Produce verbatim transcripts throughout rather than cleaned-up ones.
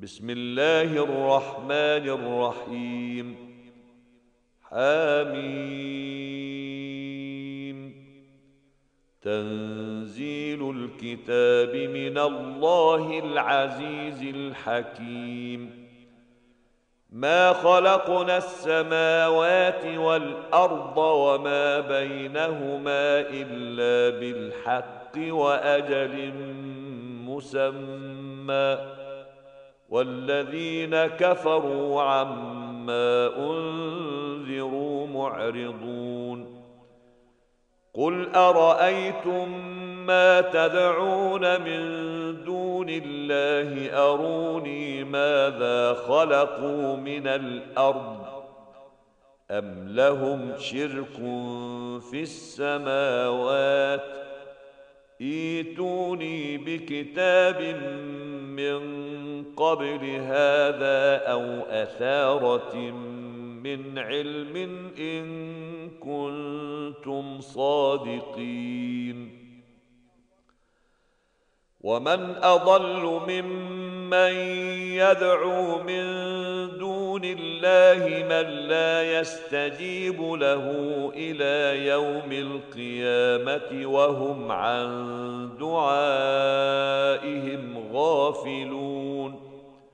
بسم الله الرحمن الرحيم. حميم. تنزيل الكتاب من الله العزيز الحكيم. ما خلقنا السماوات والأرض وما بينهما إلا بالحق وأجل مسمى، والذين كفروا عما أنذروا معرضون. قل أرأيتم ما تدعون من دون الله أروني ماذا خلقوا من الأرض أم لهم شرك في السماوات ائتوني بكتاب من قبل هذا أو أثارة من علم إن كنتم صادقين. ومن أضل ممن يدعو من دون الله من لا يستجيب له إلى يوم القيامة وهم عن دعائهم غافلون.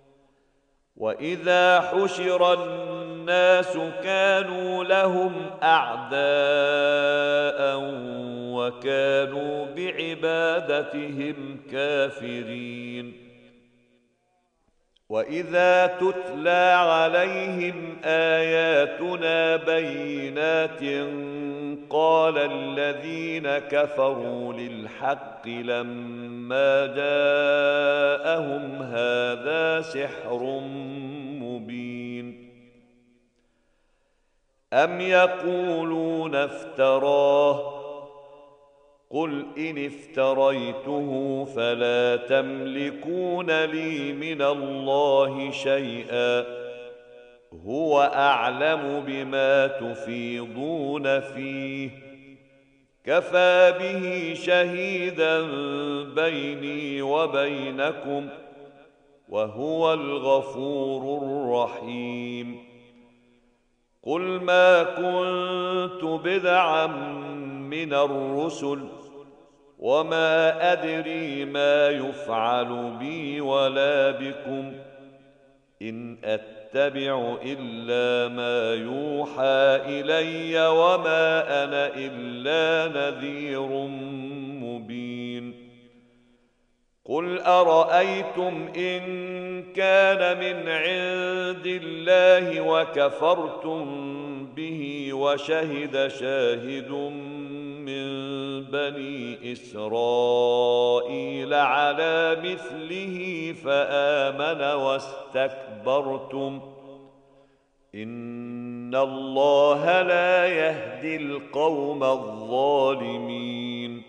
وإذا حشر الناس كانوا لهم أعداء وكانوا بعبادتهم كافرين. وإذا تتلى عليهم آياتنا بينات قال الذين كفروا للحق لما جاءهم هذا سحر مبين. أم يقولون افتراه قل إن افتريته فلا تملكون لي من الله شيئا هو أعلم بما تفيضون فيه كفى به شهيدا بيني وبينكم وهو الغفور الرحيم. قل ما كنت بدعا من الرسل وما أدري ما يفعل بي ولا بكم إن أتبع إلا ما يوحى إلي وما أنا إلا نذير مبين. قل أرأيتم إن كان من عند الله وكفرتم به وشهد شاهد من بني إسرائيل على مثله فآمن واستكبرتم إن الله لا يهدي القوم الظالمين.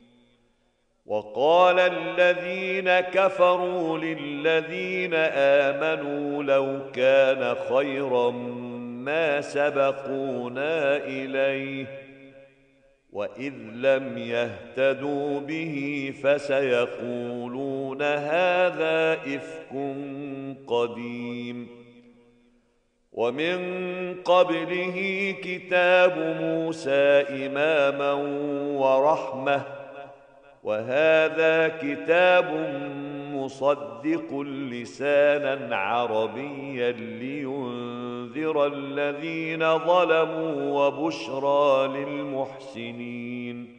وقال الذين كفروا للذين آمنوا لو كان خيرا ما سبقونا إليه وإذ لم يهتدوا به فسيقولون هذا إفك قديم. ومن قبله كتاب موسى إماما ورحمة وهذا كتاب مصدق لسانا عربيا لينذر الذين ظلموا وبشرى للمحسنين.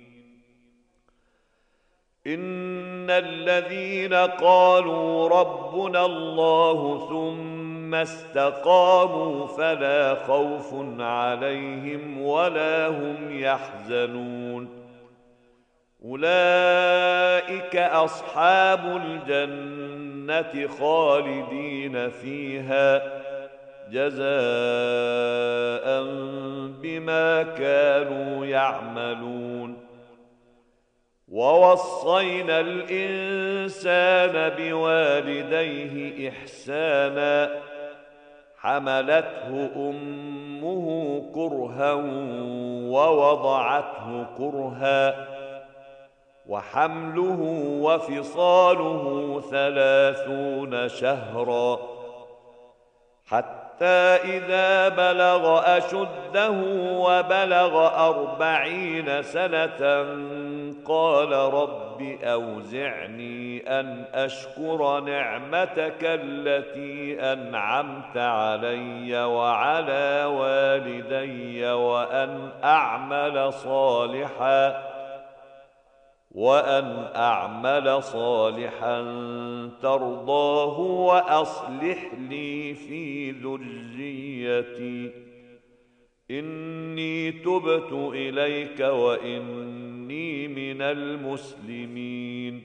إن الذين قالوا ربنا الله ثم استقاموا فلا خوف عليهم ولا هم يحزنون أولئك أصحاب الجنة خالدين فيها جزاء بما كانوا يعملون. ووصينا الإنسان بوالديه إحسانا حملته أمه كرها ووضعته كرها وحمله وفصاله ثلاثون شهرا حتى إذا بلغ أشده وبلغ أربعين سنة قال رب أوزعني أن أشكر نعمتك التي أنعمت علي وعلى والدي وأن أعمل صالحا وأن أعمل صالحا ترضاه وأصلح لي في ذريتي إني تبت إليك وإني من المسلمين.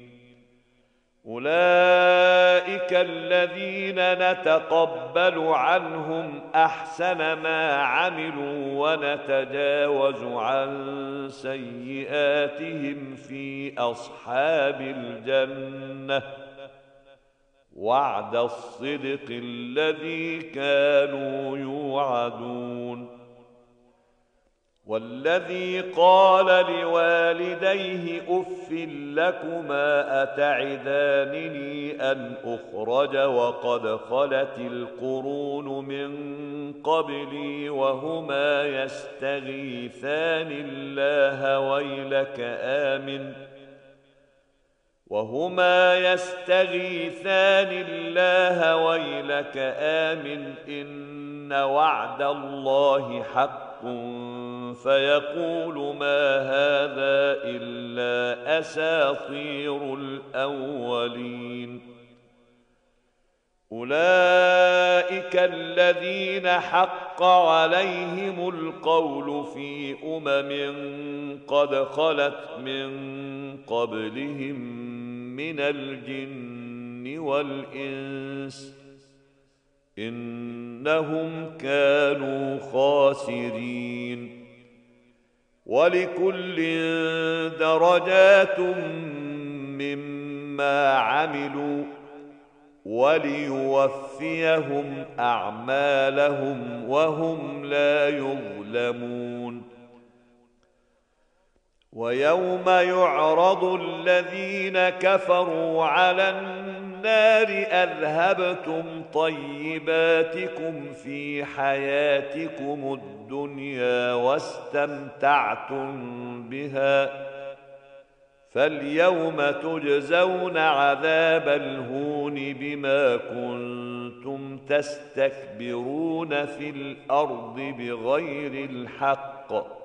أولئك الذين نتقبل عنهم أحسن ما عملوا ونتجاوز عن سيئاتهم في أصحاب الجنة وعد الصدق الذي كانوا يوعدون. والذي قال لوالديه أف لكما أتعدانني أن أخرج وقد خلت القرون من قبلي وهما يستغيثان الله ويلك آمن وهما يستغيثان الله ويلك آمن إن وعد الله حق فيقول ما هذا إلا أساطير الأولين. أولئك الذين حق عليهم القول في أمم قد خلت من قبلهم من الجن والإنس إنهم كانوا خاسرين. ولكل درجات مما عملوا وليوفيهم أعمالهم وهم لا يظلمون. ويوم يعرض الذين كفروا على النار أذهبتم طيباتكم في حياتكم الدنيا واستمتعتم بها فاليوم تجزون عذاب الهون بما كنتم تستكبرون في الأرض بغير الحق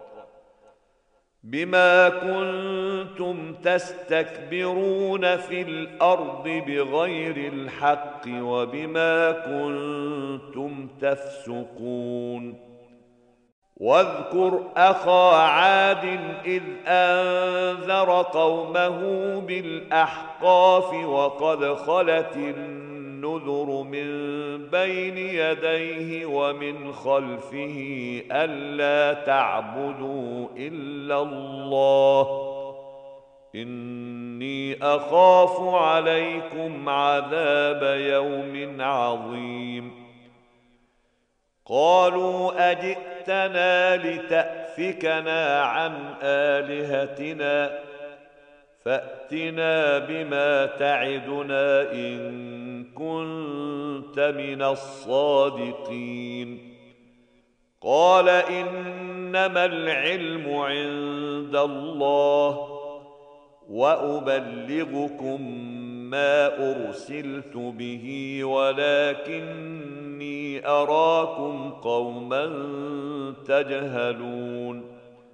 بما كنتم تستكبرون في الأرض بغير الحق وبما كنتم تفسقون. واذكر أخا عاد إذ أنذر قومه بالأحقاف وقد خلت النذر من بين يديه ومن خلفه ألا تعبدوا إلا الله إني أخاف عليكم عذاب يوم عظيم. قالوا أجئتنا لتأفكنا عن آلهتنا فأتنا بما تعدنا إن كنت من الصادقين. قال إنما العلم عند الله وأبلغكم ما أرسلت به ولكني أراكم قوما تجهلون.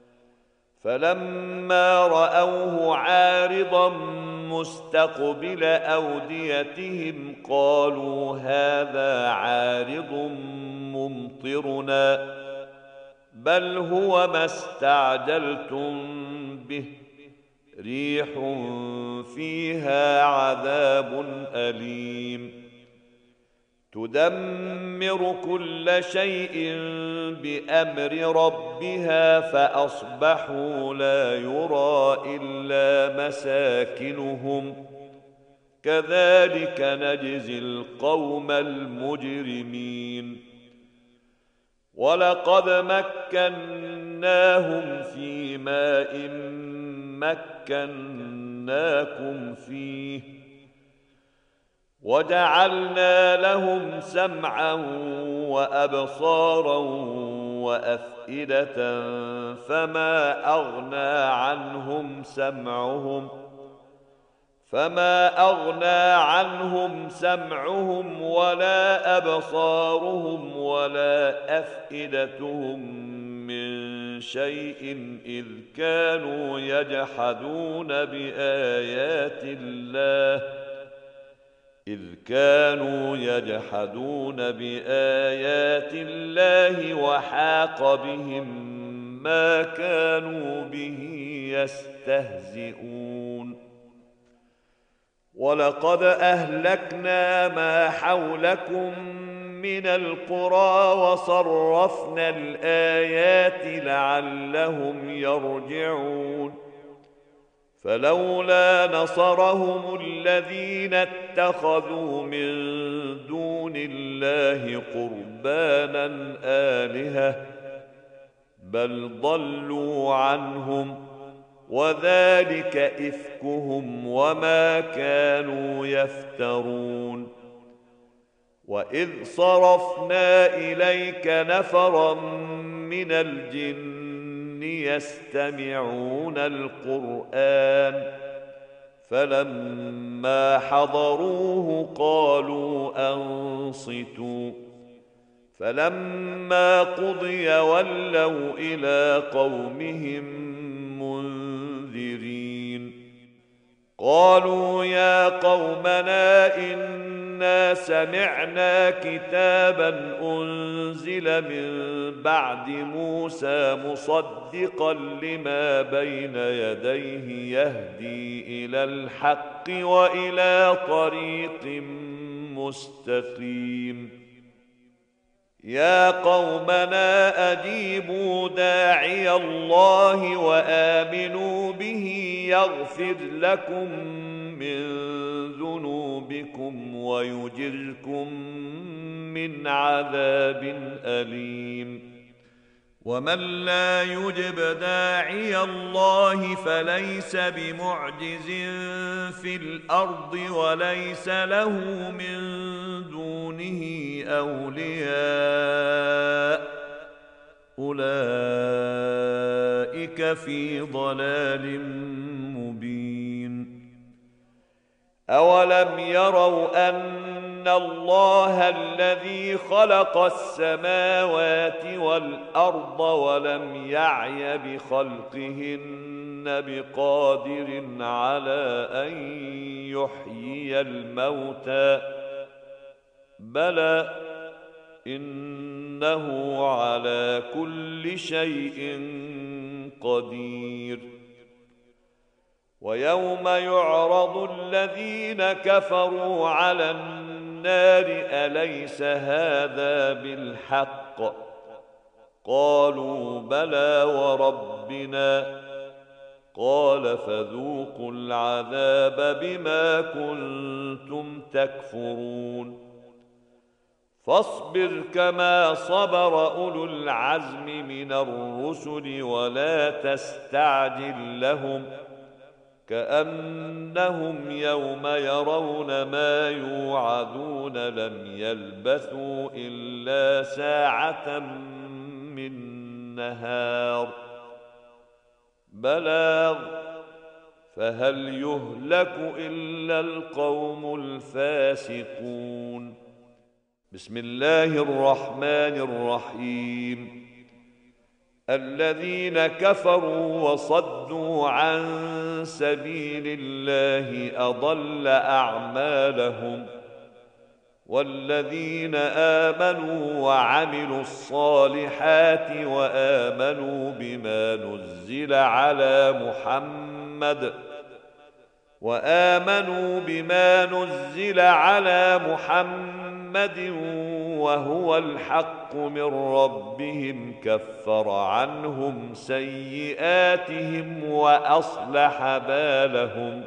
فلما رأوه عارضا مستقبل أوديتهم قالوا هذا عارض ممطرنا بل هو ما استعجلتم به ريح فيها عذاب أليم تدمر كل شيء بأمر ربها فأصبحوا لا يرى إلا مساكنهم كذلك نجزي القوم المجرمين. ولقد مكناهم في ماء مكناهم مكناكم فيه وجعلنا لهم سمعا وأبصارا وأفئدة فما أغنى عنهم سمعهم فما أغنى عنهم سمعهم ولا أبصارهم ولا أفئدتهم من شيء إذ كانوا يجحدون بآيات الله إذ كانوا يجحدون بآيات الله وحاق بهم ما كانوا به يستهزئون ولقد أهلكنا ما حولكم من القرى وصرفنا الآيات لعلهم يرجعون فلولا نصرهم الذين اتخذوا من دون الله قربانا آلهة بل ضلوا عنهم وذلك إفكهم وما كانوا يفترون وإذ صرفنا إليك نفرا من الجن يستمعون القرآن فلما حضروه قالوا أنصتوا فلما قضي ولوا إلى قومهم منذرين قالوا يا قومنا إنا سمعنا كتابا أنزل من بعد موسى مصدقا لما بين يديه يهدي إلى الحق وإلى طريق مستقيم يا قومنا أجيبوا داعي الله وآمنوا به يغفر لكم من ذنوبكم ويجركم من عذاب أليم ومن لا يجب داعي الله فليس بمعجز في الأرض وليس له من دونه أولياء أولئك في ضلال مبين أولم يروا أن الله الذي خلق السماوات والأرض ولم يعي بخلقهن بقادر على أن يحيي الموتى بلى إنه على كل شيء قدير ويوم يعرض الذين كفروا على النار أليس هذا بالحق قالوا بلى وربنا قال فذوقوا العذاب بما كنتم تكفرون فاصبر كما صبر أولو العزم من الرسل ولا تستعجل لهم كأنهم يوم يرون ما يوعدون لم يلبثوا إلا ساعة من نهار بلاغ فهل يهلك إلا القوم الفاسقون بسم الله الرحمن الرحيم الذين كفروا وصدوا عن سبيل الله أضل أعمالهم والذين آمنوا وعملوا الصالحات وآمنوا بما نزل على محمد وآمنوا بما نزل على محمد وهو الحق من ربهم كفر عنهم سيئاتهم وأصلح بالهم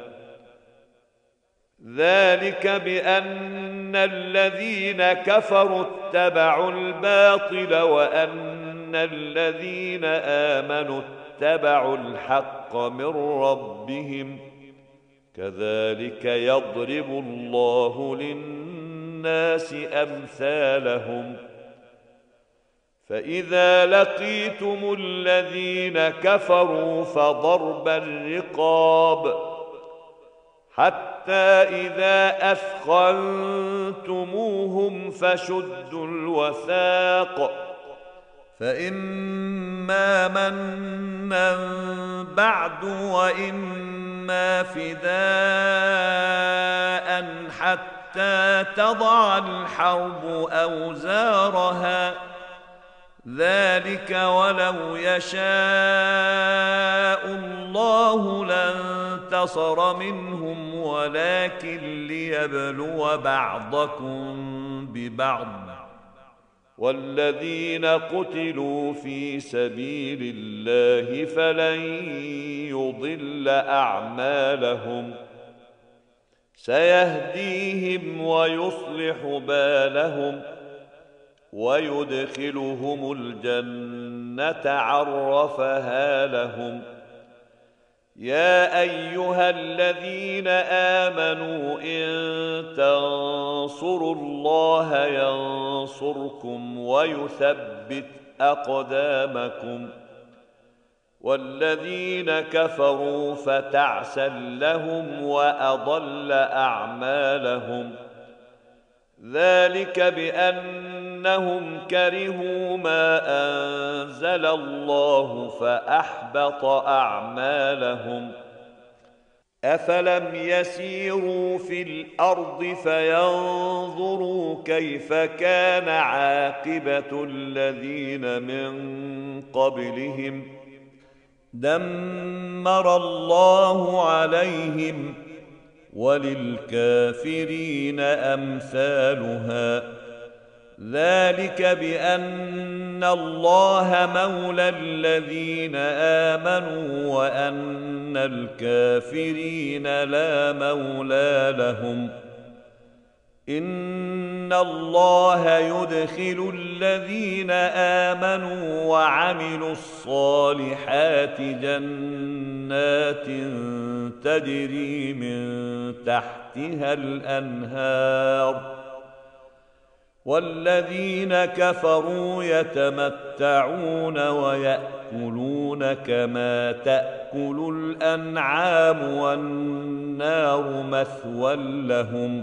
ذلك بأن الذين كفروا اتبعوا الباطل وأن الذين آمنوا اتبعوا الحق من ربهم كذلك يضرب الله للناس أمثالهم فإذا لقيتم الذين كفروا فضرب الرقاب حتى إذا أثخنتموهم فشدوا الوثاق فإما منا بعد وإما فداء حتى تضع الحرب أوزارها ذلك ولو يشاء الله لانتصر منهم ولكن ليبلو بعضكم ببعض والذين قتلوا في سبيل الله فلن يضل أعمالهم سيهديهم ويصلح بالهم ويدخلهم الجنة عرفها لهم يا أيها الذين آمنوا إن تنصروا الله ينصركم ويثبت أقدامكم والذين كفروا فتعسا لهم وأضل أعمالهم ذلك بأنهم كرهوا ما أنزل الله فأحبط أعمالهم أفلم يسيروا في الأرض فينظروا كيف كان عاقبة الذين من قبلهم دمر الله عليهم وللكافرين أمثالها ذلك بأن الله مولى الذين آمنوا وأن الكافرين لا مولى لهم إن الله يدخل الذين آمنوا وعملوا الصالحات جنات تجري من تحتها الأنهار والذين كفروا يتمتعون ويأكلون كما تأكل الأنعام والنار مثوى لهم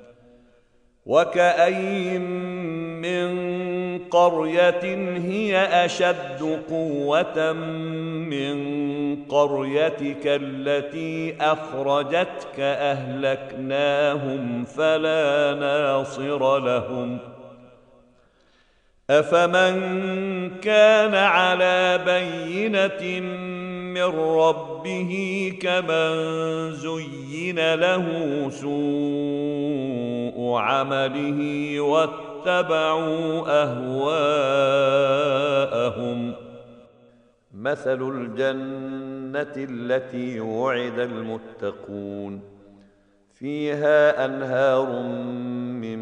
وكأين من قرية هي أشد قوة من قريتك التي أخرجتك أهلكناهم فلا ناصر لهم أفمن كان على بينة من ربه كمن زين له سوء عمله واتبعوا أهواءهم مثل الجنة التي وعد المتقون فيها أنهار من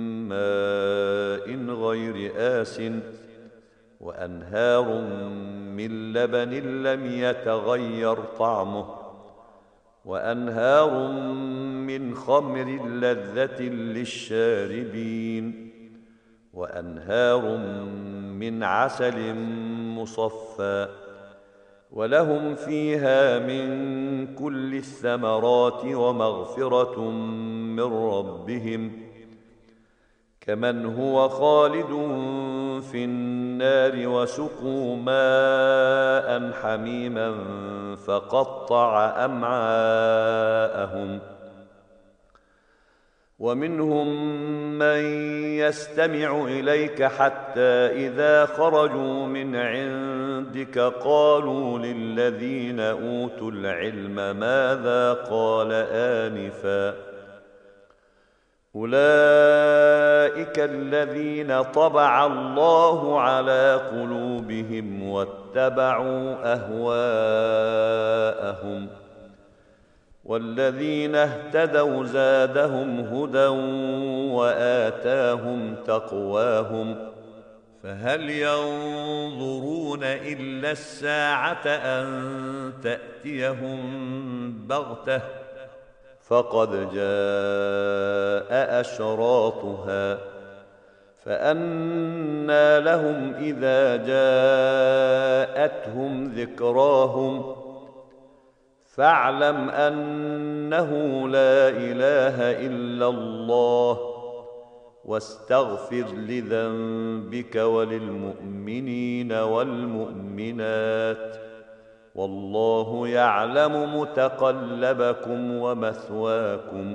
ماء غير آسٍ وأنهار من لبن لم يتغير طعمه وأنهار من خمر لذة للشاربين وأنهار من عسل مصفى ولهم فيها من كل الثمرات ومغفرة من ربهم كمن هو خالد في النار وسقوا ماء حميما فقطع أمعاءهم ومنهم من يستمع إليك حتى إذا خرجوا من عندك قالوا للذين أوتوا العلم ماذا قال آنفا أولئك الذين طبع الله على قلوبهم واتبعوا أهواءهم والذين اهتدوا زادهم هدى وآتاهم تقواهم فهل ينظرون إلا الساعة أن تأتيهم بغتة فقد جاء أشراطها فأنى لهم إذا جاءتهم ذكراهم فاعلم أنه لا إله إلا الله واستغفر لذنبك وللمؤمنين والمؤمنات والله يعلم متقلبكم ومثواكم.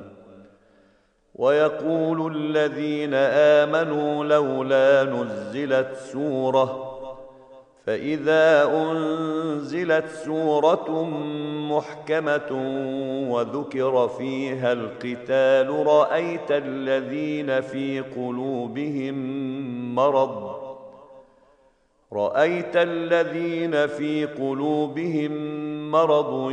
ويقول الذين آمنوا لولا نزلت سورة فإذا أنزلت سورة محكمة وذكر فيها القتال رأيت الذين في قلوبهم مرض رأيت الذين في قلوبهم مرض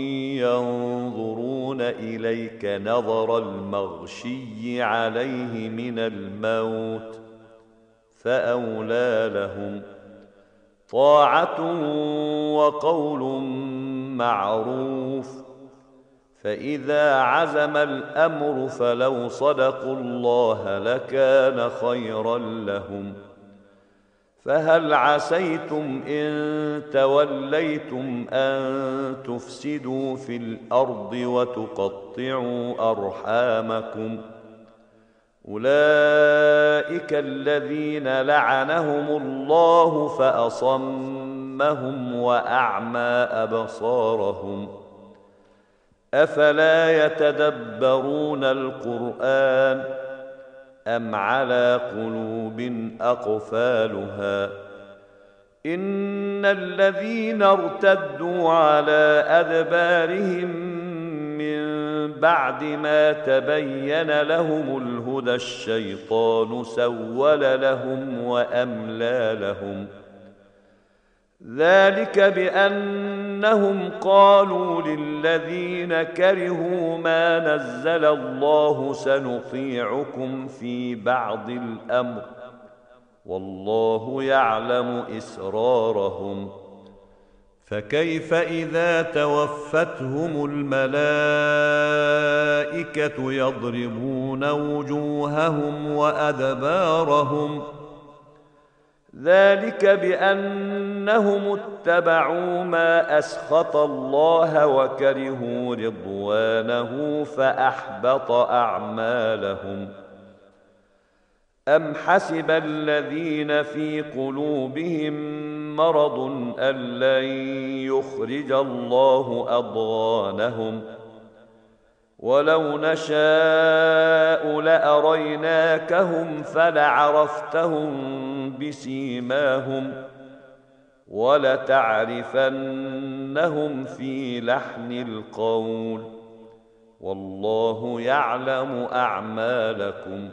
ينظرون إليك نظر المغشي عليه من الموت فأولى لهم طاعة وقول معروف. فإذا عزم الأمر فلو صدقوا الله لكان خيرا لهم. فهل عسيتم إن توليتم أن تفسدوا في الأرض وتقطعوا أرحامكم أولئك الذين لعنهم الله فأصمهم وأعمى أبصارهم أفلا يتدبرون القرآن أم على قلوب أقفالها إن الذين ارتدوا على أدبارهم من بعد ما تبين لهم الهدى الشيطان سول لهم وأملى لهم ذلك بأنهم قالوا للذين كرهوا ما نزل الله سنطيعكم في بعض الأمر والله يعلم إسرارهم. فكيف إذا توفتهم الملائكة يضربون وجوههم وأدبارهم ذلك بأنهم اتبعوا ما أسخط الله وكرهوا رضوانه فأحبط أعمالهم. أم حسب الذين في قلوبهم مرض أن لن يخرج الله أضغانهم ولو نشاء لأريناكهم فلعرفتهم بسيماهم ولتعرفنهم في لحن القول والله يعلم أعمالكم.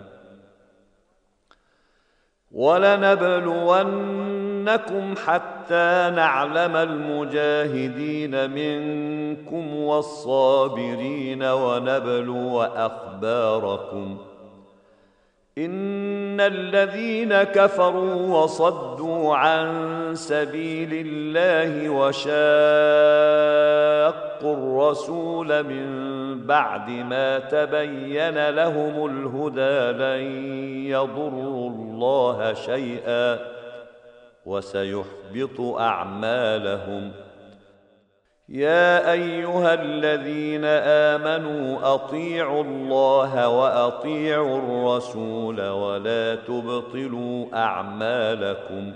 ولنبلونكم حتى نعلم المجاهدين منكم والصابرين ونبلو أخباركم إن الذين كفروا وصدوا عن سبيل الله وشاقوا الرسول من بعد ما تبين لهم الهدى لن يضروا الله شيئا وسيحبط أعمالهم. يا أيها الذين آمنوا أطيعوا الله وأطيعوا الرسول ولا تبطلوا أعمالكم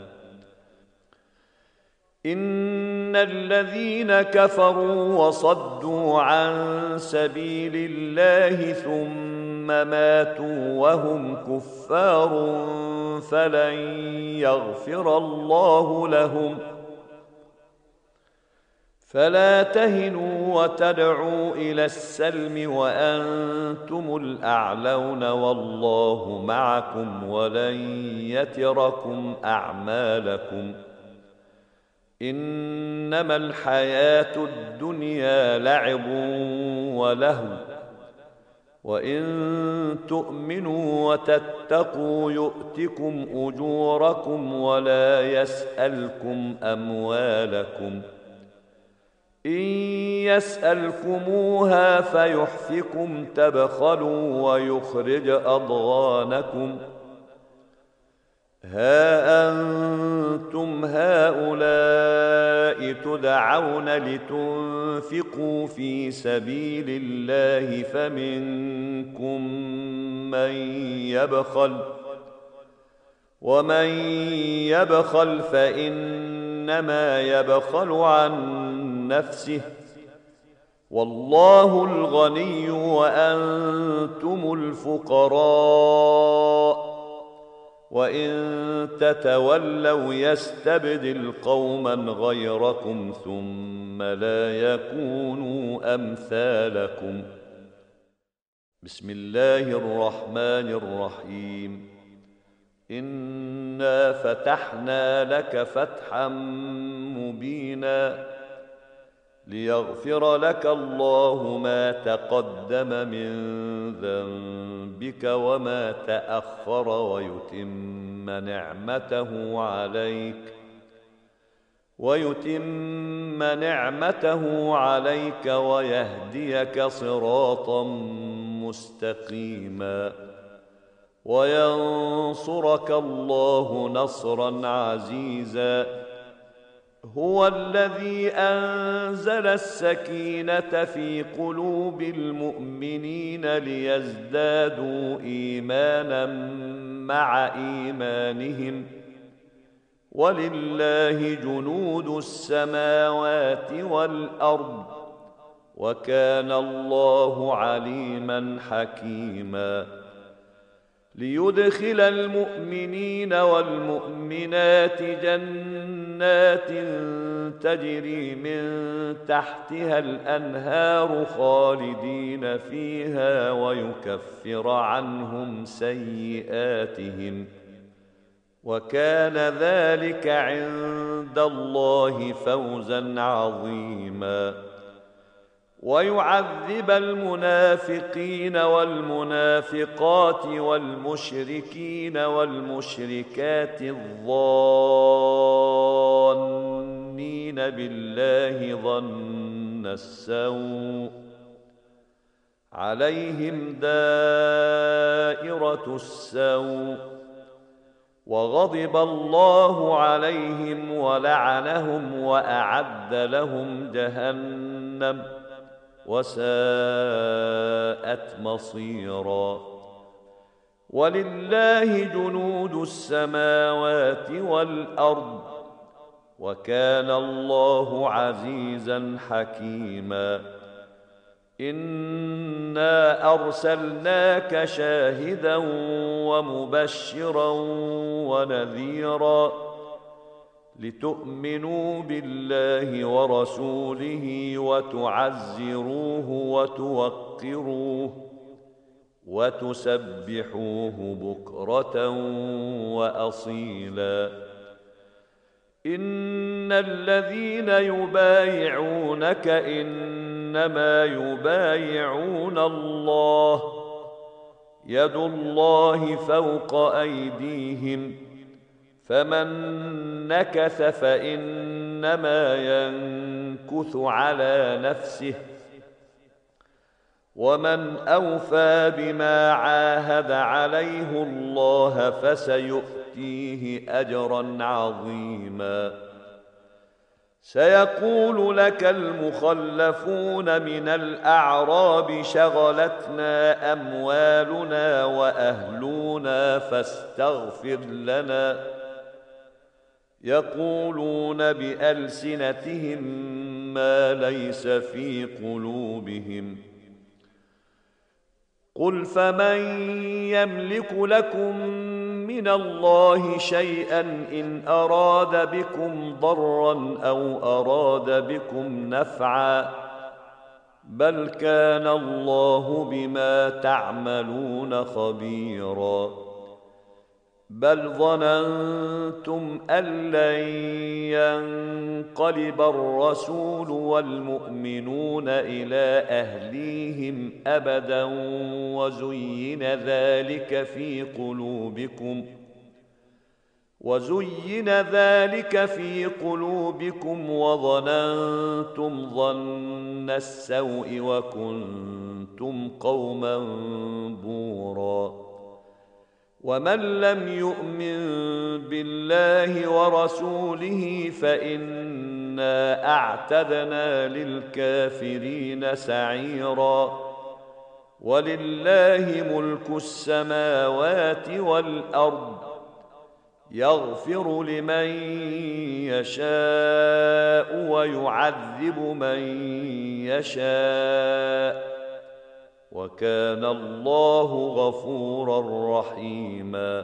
إن الذين كفروا وصدوا عن سبيل الله ثم ماتوا وهم كفار فلن يغفر الله لهم. فلا تهنوا وتدعوا إلى السلم وأنتم الأعلون والله معكم ولن يتركم أعمالكم إنما الحياة الدنيا لعب ولهو وإن تؤمنوا وتتقوا يؤتكم أجوركم ولا يسألكم أموالكم إن يسألكموها فيحفكم تبخلوا ويخرج أضغانكم. ها أنتم هؤلاء تدعون لتنفقوا في سبيل الله فمنكم من يبخل، ومن يبخل فإنما يبخل عن نفسه، والله الغني وأنتم الفقراء، وإن تتولوا يستبدل قوما غيركم ثم لا يكونوا أمثالكم. بسم الله الرحمن الرحيم. إنا فتحنا لك فتحا مبينا ليغفر لك الله ما تقدم من ذنبك وما تأخر ويتم نعمته عليك ويتم نعمته عليك ويهديك صراطا مستقيما وينصرك الله نصرا عزيزا. هو الذي أنزل السكينة في قلوب المؤمنين ليزدادوا إيمانا مع إيمانهم، ولله جنود السماوات والأرض، وكان الله عليما حكيما. ليدخل المؤمنين والمؤمنات جنات تجري من تحتها الأنهار خالدين فيها ويكفر عنهم سيئاتهم، وكان ذلك عند الله فوزا عظيما. ويعذب المنافقين والمنافقات والمشركين والمشركات الظانين بالله ظن السوء عليهم دائرة السوء، وغضب الله عليهم ولعنهم وأعد لهم جهنم وساءت مصيرا. ولله جنود السماوات والأرض، وكان الله عزيزا حكيما. إنا أرسلناك شاهدا ومبشرا ونذيرا لتؤمنوا بالله ورسوله وتعزروه وتوقروه وتسبحوه بكرة وأصيلا. إن الذين يبايعونك إنما يبايعون الله، يد الله فوق أيديهم، فمن نكث فإنما ينكث على نفسه، ومن أوفى بما عاهد عليه الله فسيؤتيه أجرا عظيما. سيقول لك المخلفون من الأعراب شغلتنا أموالنا وأهلنا فاستغفر لنا، يقولون بألسنتهم ما ليس في قلوبهم. قل فمن يملك لكم من الله شيئا إن أراد بكم ضرا أو أراد بكم نفعا، بل كان الله بما تعملون خبيرا. بل ظننتم أن لن ينقلب الرسول والمؤمنون إلى أهليهم أبدا وزين ذلك في قلوبكم وزين ذلك في قلوبكم وظننتم ظن السوء وكنتم قوما بورا ومن لم يؤمن بالله ورسوله فإنا أعتدنا للكافرين سعيرا ولله ملك السماوات والأرض يغفر لمن يشاء ويعذب من يشاء وكان الله غفورا رحيما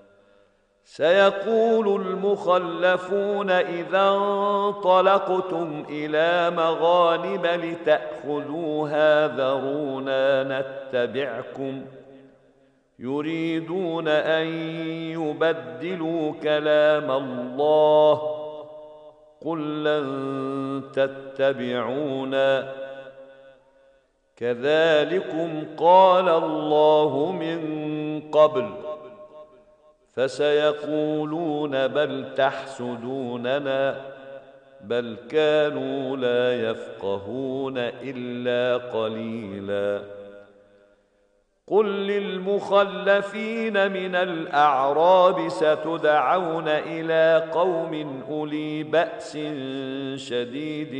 سيقول المخلفون إذا انطلقتم إلى مغانم لتأخذوها ذرونا نتبعكم يريدون أن يبدلوا كلام الله قل لن تتبعونا كذلكم قال الله من قبل فسيقولون بل تحسدوننا بل كانوا لا يفقهون إلا قليلا قل للمخلفين من الأعراب ستدعون إلى قوم أولي بأس شديد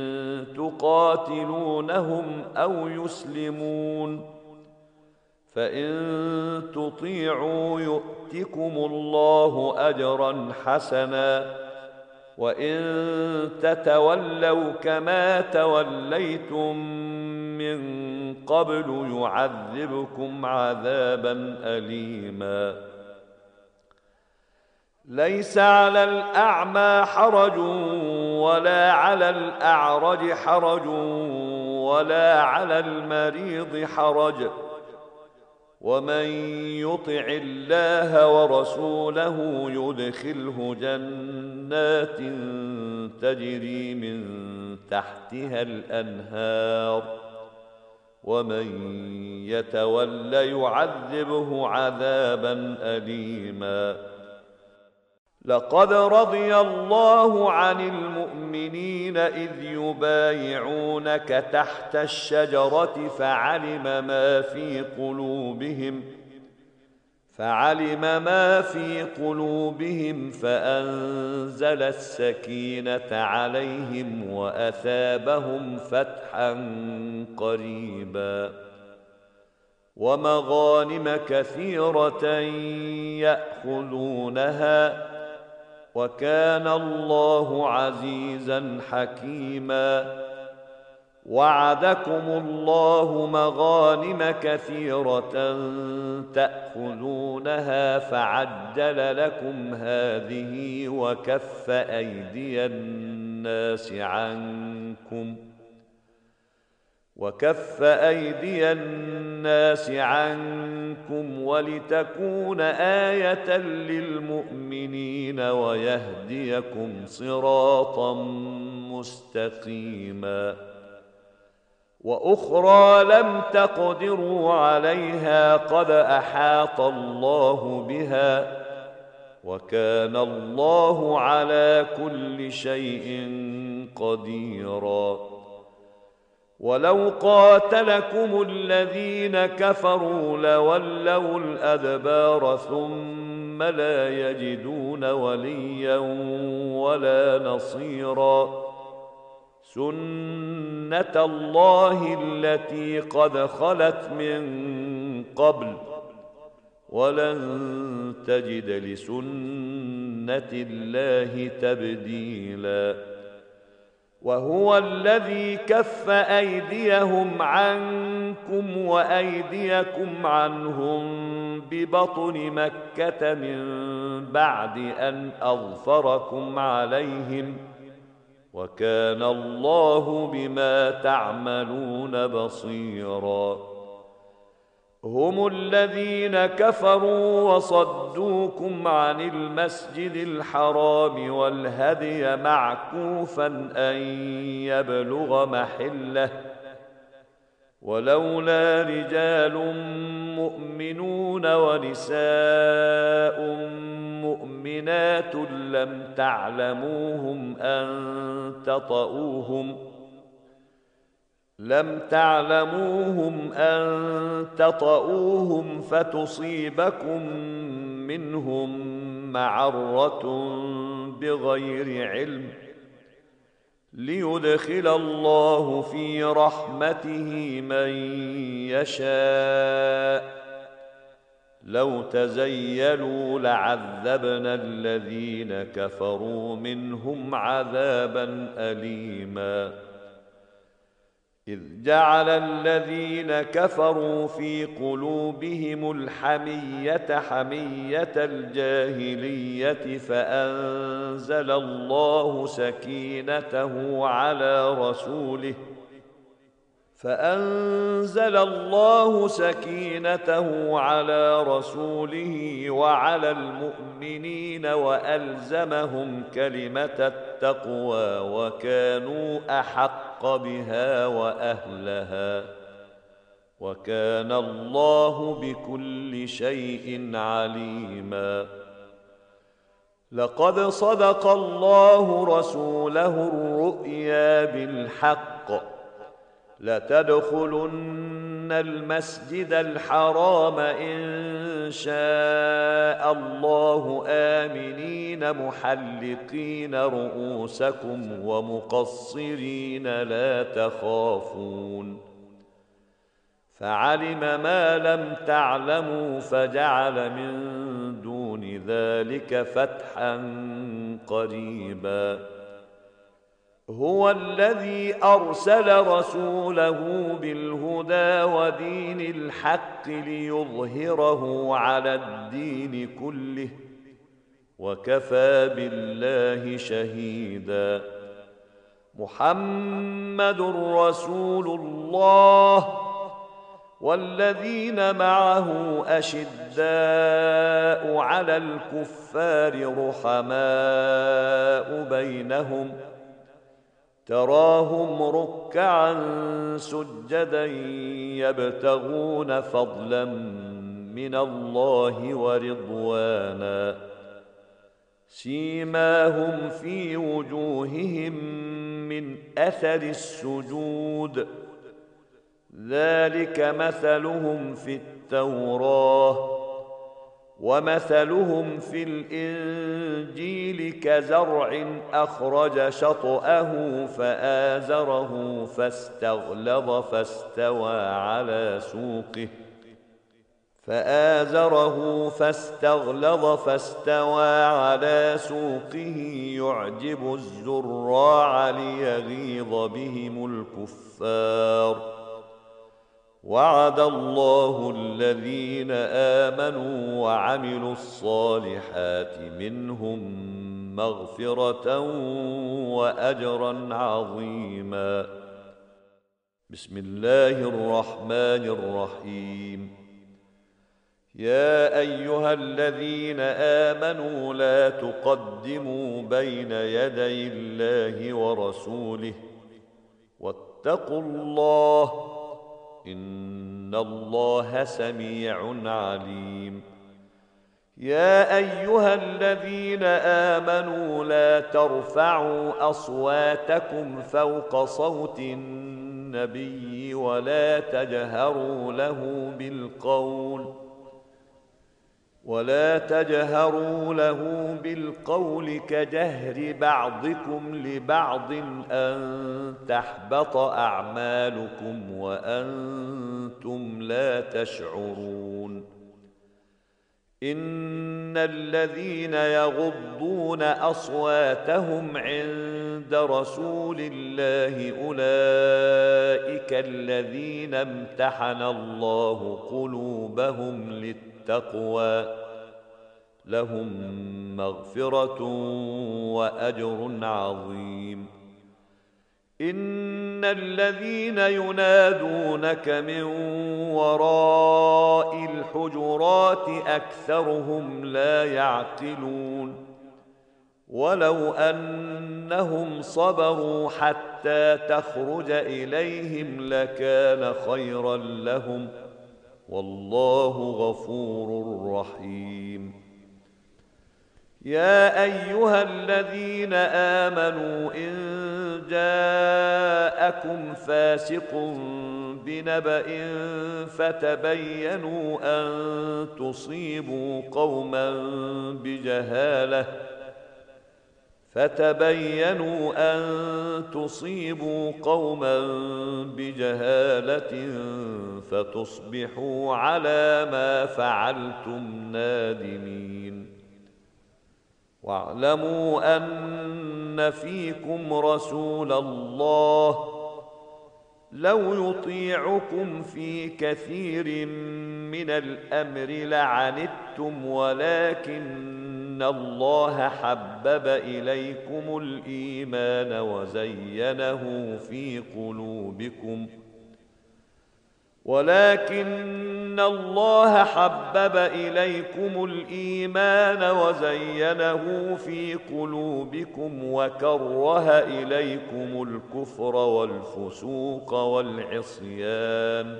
تقاتلونهم أو يسلمون فإن تطيعوا يؤتكم الله أجرا حسنا وإن تتولوا كما توليتم من قبل يعذبكم عذابا أليما ليس على الأعمى حرج ولا على الأعرج حرج ولا على المريض حرج ومن يطع الله ورسوله يدخله جنات تجري من تحتها الأنهار ومن يتول يعذبه عذابا أليما لقد رضي الله عن المؤمنين إذ يبايعونك تحت الشجرة فعلم ما في قلوبهم فعلم ما في قلوبهم فأنزل السكينة عليهم وأثابهم فتحا قريبا ومغانم كثيرة يأخذونها وكان الله عزيزا حكيما وعدكم الله مغانم كثيرة تأخذونها فعجل لكم هذه وكف أيدي الناس عنكم وكف أيدي الناس عنكم ولتكون آية للمؤمنين ويهديكم صراطا مستقيما وأخرى لم تقدروا عليها قد أحاط الله بها وكان الله على كل شيء قديرا ولو قاتلكم الذين كفروا لولوا الأدبار ثم لا يجدون وليا ولا نصيرا سنة الله التي قد خلت من قبل ولن تجد لسنة الله تبديلا وهو الذي كف أيديهم عنكم وأيديكم عنهم ببطن مكة من بعد أن أظفركم عليهم وكان الله بما تعملون بصيرا هم الذين كفروا وصدوكم عن المسجد الحرام والهدي معكوفا أن يبلغ محله ولولا رجال مؤمنون ونساء مؤمنات مؤمنات لم تعلموهم أن تطؤوهم لم تعلموهم أن تطؤوهم فتصيبكم منهم معرة بغير علم ليدخل الله في رحمته من يشاء لو تزيلوا لعذبنا الذين كفروا منهم عذابا أليما إذ جعل الذين كفروا في قلوبهم الحمية حمية الجاهلية فأنزل الله سكينته على رسوله فأنزل الله سكينته على رسوله وعلى المؤمنين وألزمهم كلمة التقوى وكانوا أحق بها وأهلها وكان الله بكل شيء عليما لقد صدق الله رسوله الرؤيا بالحق لتدخلن المسجد الحرام إن شاء الله آمنين محلقين رؤوسكم ومقصرين لا تخافون فعلم ما لم تعلموا فجعل من دون ذلك فتحا قريبا هو الذي أرسل رسوله بالهدى ودين الحق ليظهره على الدين كله وكفى بالله شهيدا محمد رسول الله والذين معه أشداء على الكفار رحماء بينهم تراهم ركعا سجدا يبتغون فضلا من الله ورضوانا سيماهم في وجوههم من أثر السجود ذلك مثلهم في التوراة ومثلهم في الإنجيل كزرع أخرج شطأه فآزره فاستغلظ فاستوى على سوقه فآزره فاستغلظ فاستوى على سوقه يعجب الزراع ليغيظ بهم الكفار وعد الله الذين آمنوا وعملوا الصالحات منهم مغفرة وأجرا عظيما بسم الله الرحمن الرحيم يا أيها الذين آمنوا لا تقدموا بين يدي الله ورسوله واتقوا الله إن الله سميع عليم يا أيها الذين آمنوا لا ترفعوا أصواتكم فوق صوت النبي ولا تجهروا له بالقول ولا تجهروا له بالقول كجهر بعضكم لبعض أن تحبط أعمالكم وأنتم لا تشعرون إن الذين يغضون أصواتهم عند رسول الله أولئك الذين امتحن الله قلوبهم للتقوى التقوى لهم مغفرة وأجر عظيم إن الذين ينادونك من وراء الحجرات أكثرهم لا يعقلون ولو أنهم صبروا حتى تخرج إليهم لكان خيرا لهم والله غفور رحيم يا أيها الذين آمنوا إن جاءكم فاسق بنبأ فتبينوا أن تصيبوا قوما بجهالة فتبينوا أن تصيبوا قوما بجهالة فتصبحوا على ما فعلتم نادمين. واعلموا أن فيكم رسول الله لو يطيعكم في كثير من الأمر لعنتم ولكن الله حبب إليكم الإيمان وزينه في قلوبكم ولكن الله حبب إليكم الإيمان وزينه في قلوبكم وكره إليكم الكفر والفسوق والعصيان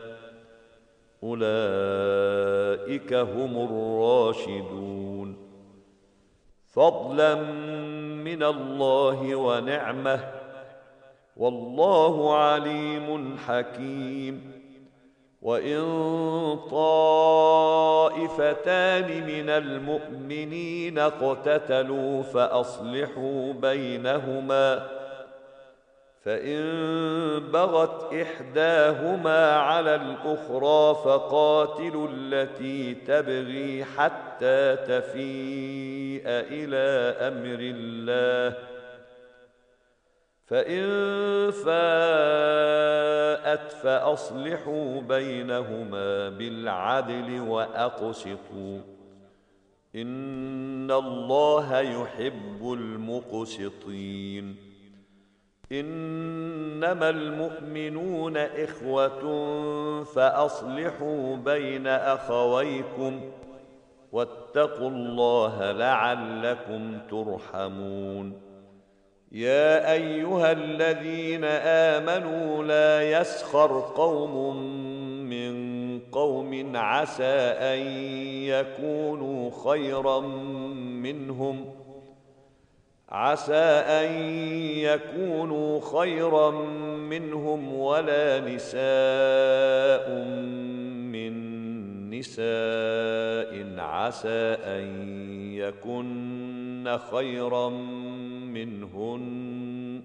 أولئك هم الراشدون فضلا من الله ونعمة والله عليم حكيم. وإن طائفتان من المؤمنين اقتتلوا فأصلحوا بينهما فإن بغت إحداهما على الأخرى فقاتلوا التي تبغي حتى تفيء إلى أمر الله فإن فاءت فأصلحوا بينهما بالعدل وأقسطوا إن الله يحب المقسطين. إنما المؤمنون إخوة فأصلحوا بين أخويكم واتقوا الله لعلكم ترحمون. يا أيها الذين آمنوا لا يسخر قوم من قوم عسى أن يكونوا خيرا منهم عسى أن يكونوا خيرا منهم ولا نساء من نساء عسى أن يكن خيرا منهن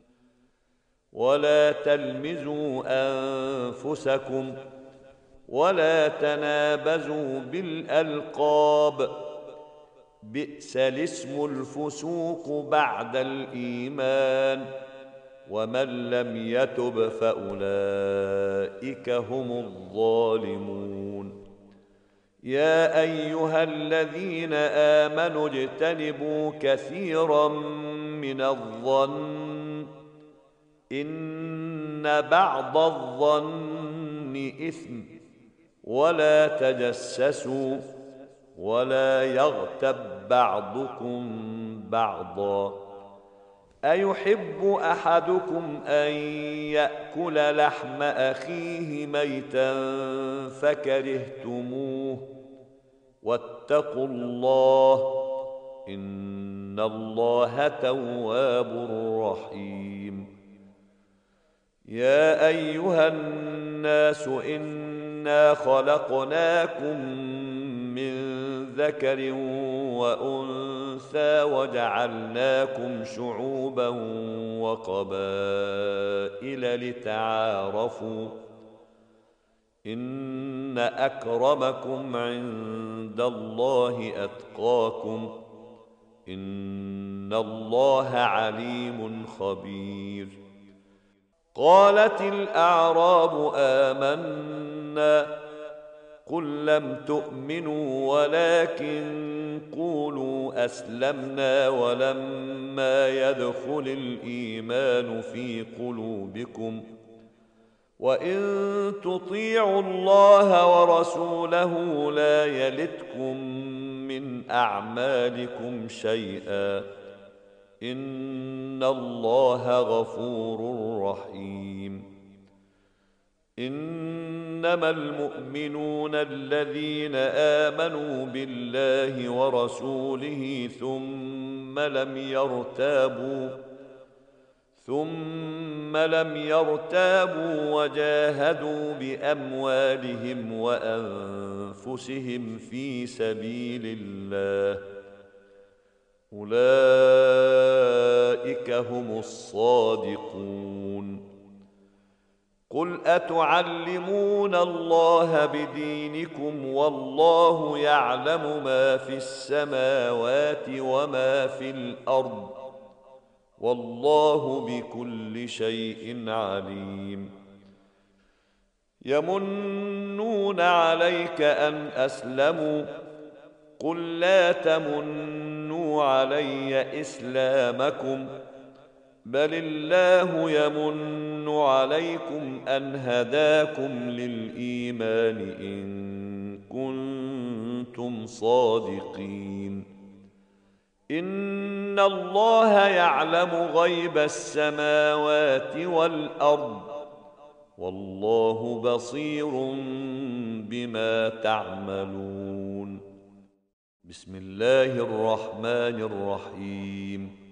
ولا تلمزوا أنفسكم ولا تنابزوا بالألقاب بئس الاسم الفسوق بعد الإيمان ومن لم يتب فأولئك هم الظالمون. يا أيها الذين آمنوا اجتنبوا كثيرا من الظن إن بعض الظن إثم ولا تجسسوا ولا يغتب بعضكم بعضا أيحب أحدكم أن يأكل لحم أخيه ميتا فكرهتموه واتقوا الله إن الله تواب رحيم. يا أيها الناس إنا خلقناكم من ذكر وأنثى وجعلناكم شعوبا وقبائل لتعارفوا إن أكرمكم عند الله أتقاكم إن الله عليم خبير. قالت الأعراب آمنا قل لم تؤمنوا ولكن قولوا أسلمنا ولما يدخل الإيمان في قلوبكم وإن تطيعوا الله ورسوله لا يلتكم من أعمالكم شيئا إن الله غفور رحيم. إنما المؤمنون الذين آمنوا بالله ورسوله ثم لم يرتابوا ثم لم يرتابوا وجاهدوا بأموالهم وأنفسهم في سبيل الله، أولئك هم الصادقون. قل أتعلمون الله بدينكم والله يعلم ما في السماوات وما في الأرض، والله بكل شيء عليم. يمنون عليك أن أسلموا، قل لا تمنوا علي إسلامكم، بل الله يمن عليكم أن هداكم للإيمان إن كنتم صادقين. إن الله يعلم غيب السماوات والأرض، والله بصير بما تعملون. بسم الله الرحمن الرحيم.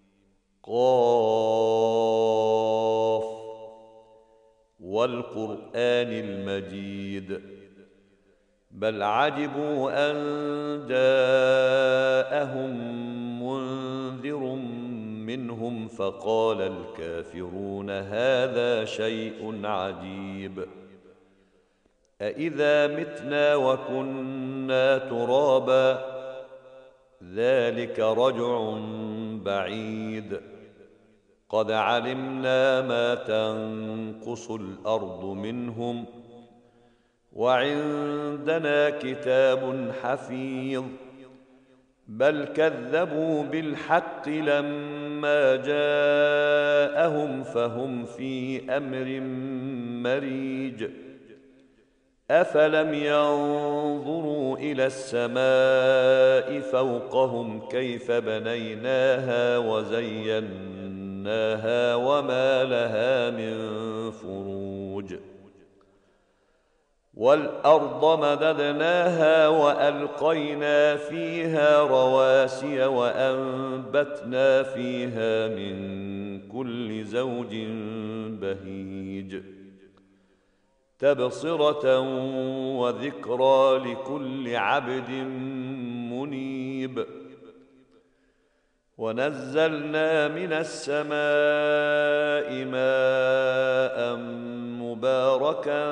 قاف والقرآن المجيد، بل عجبوا أن جاءهم منذر منهم فقال الكافرون هذا شيء عجيب، أإذا متنا وكنا ترابا ذلك رجع بعيد. قد علمنا ما تنقص الأرض منهم وعندنا كتاب حفيظ، بل كذبوا بالحق لما جاءهم فهم في أمر مريج. أفلم ينظروا إلى السماء فوقهم كيف بنيناها وزيناها وما لها من فروج، والأرض مددناها وألقينا فيها رواسي وأنبتنا فيها من كل زوج بهيج، تبصرة وذكرى لكل عبد منيب. ونزلنا من السماء ماء مباركا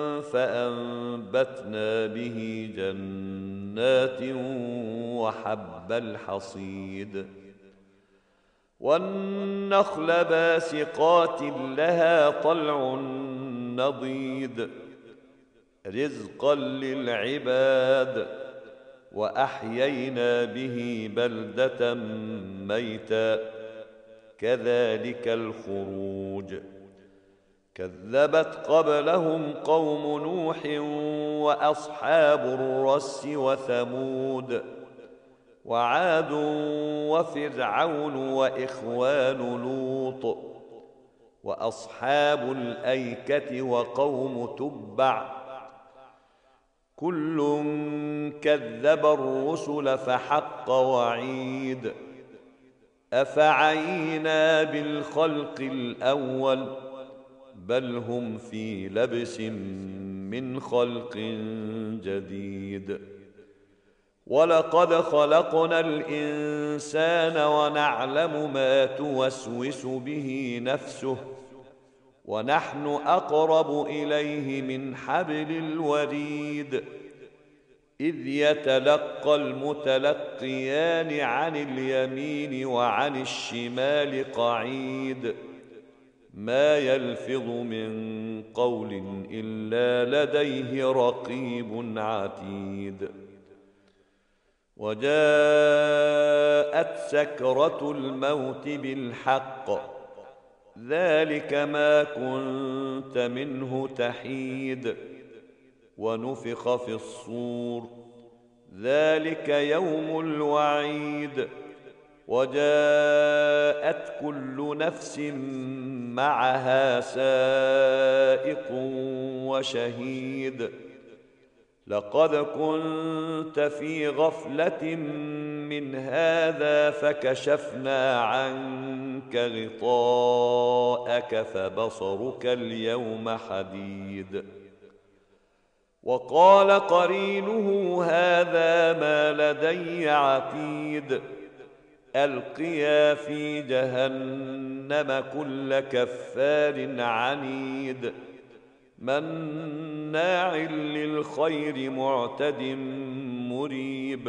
فأنبتنا به جنات وحب الحصيد، والنخل باسقات لها طلع نضيد، رزقا للعباد، وأحيينا به بلدة ميتا، كذلك الخروج. كذبت قبلهم قوم نوح وأصحاب الرس وثمود وعاد وفرعون وإخوان لوط وأصحاب الأيكة وقوم تبع، كل كذب الرسل فحق وعيد. أفعينا بالخلق الأول بل هم في لبس من خلق جديد. ولقد خلقنا الإنسان ونعلم ما توسوس به نفسه، ونحن أقرب إليه من حبل الوريد. إذ يتلقى المتلقيان عن اليمين وعن الشمال قعيد، ما يلفظ من قول إلا لديه رقيب عتيد. وجاءت سكرة الموت بالحق، ذلك ما كنت منه تحيد. ونفخ في الصور، ذلك يوم الوعيد. وجاءت كل نفس معها سائق وشهيد لقد كنت في غفلة من هذا فكشفنا عنك غطاءك فبصرك اليوم حديد وقال قرينه هذا ما لدي عتيد ألقيا في جهنم كل كفار عنيد مناع للخير معتد مريب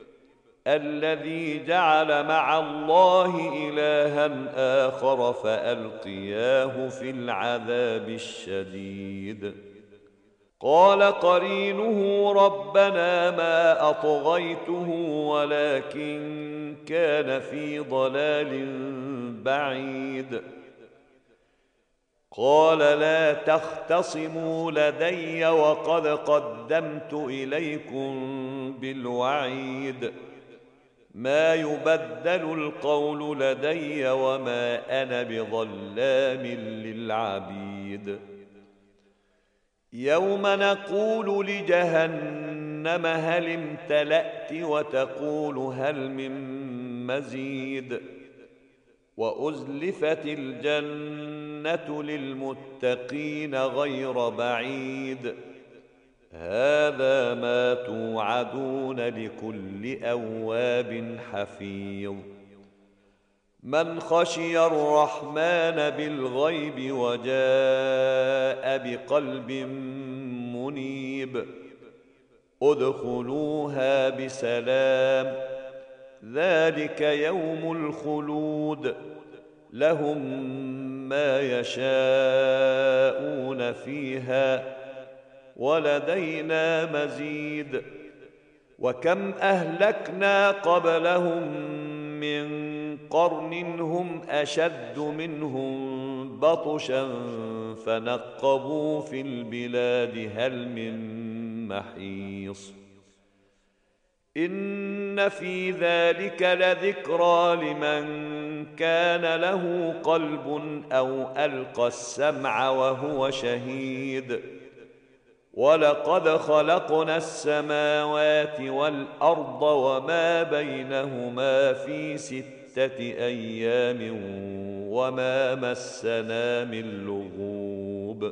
الذي جعل مع الله إلها آخر فألقياه في العذاب الشديد قال قرينه ربنا ما أطغيته ولكن كان في ضلال بعيد قال لا تختصموا لدي وقد قدمت إليكم بالوعيد ما يبدل القول لدي وما أنا بظلام للعبيد يوم نقول لجهنم هل امتلأت وتقول هل من مزيد وأزلفت الجنة للمتقين غير بعيد هذا ما توعدون لكل أواب حفيظ من خشي الرحمن بالغيب وجاء بقلب منيب ادخلوها بسلام ذلك يوم الخلود لهم ما يشاءون فيها ولدينا مزيد وكم أهلكنا قبلهم من قرن هم أشد منهم بطشا فنقبوا في البلاد هل من محيص إن في ذلك لذكرى لمن كان له قلب أو ألقى السمع وهو شهيد ولقد خلقنا السماوات والأرض وما بينهما في ستة أيام وما مسنا من لغوب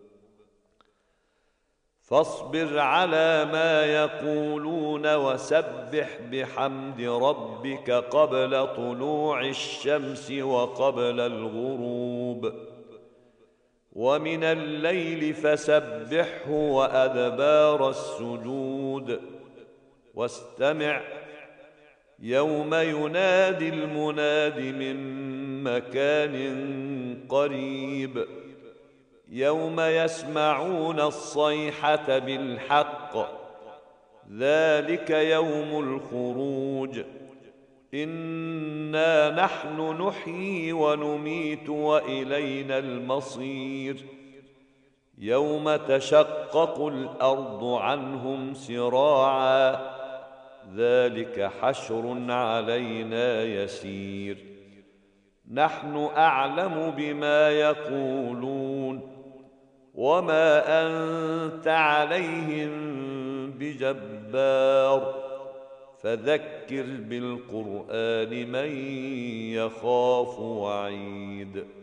فاصبر على ما يقولون وسبح بحمد ربك قبل طلوع الشمس وقبل الغروب ومن الليل فسبحه وأدبار السجود واستمع يوم ينادي المناد من مكان قريب يوم يسمعون الصيحة بالحق ذلك يوم الخروج إنا نحن نحيي ونميت وإلينا المصير يوم تشقق الأرض عنهم سراعا ذلك حشر علينا يسير نحن أعلم بما يقولون وما أنت عليهم بجبار فذكر بالقرآن من يخاف وعيد